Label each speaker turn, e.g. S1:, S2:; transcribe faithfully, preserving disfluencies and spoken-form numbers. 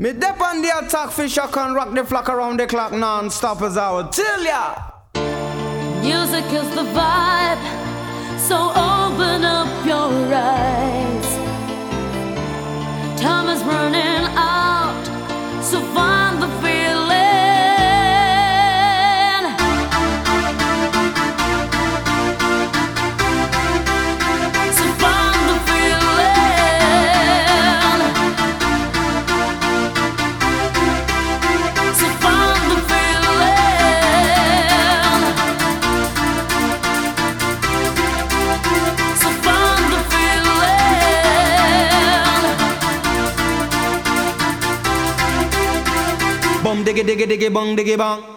S1: Me dep on the attack fish, I can rock the flock around the clock non-stop as I would tell ya.
S2: Music is the vibe, so open up your eyes. Time is running out, so find the feeling. So find the feeling. So find the feeling. So find the feeling.
S1: Bum diggy diggy diggy bong diggy bong.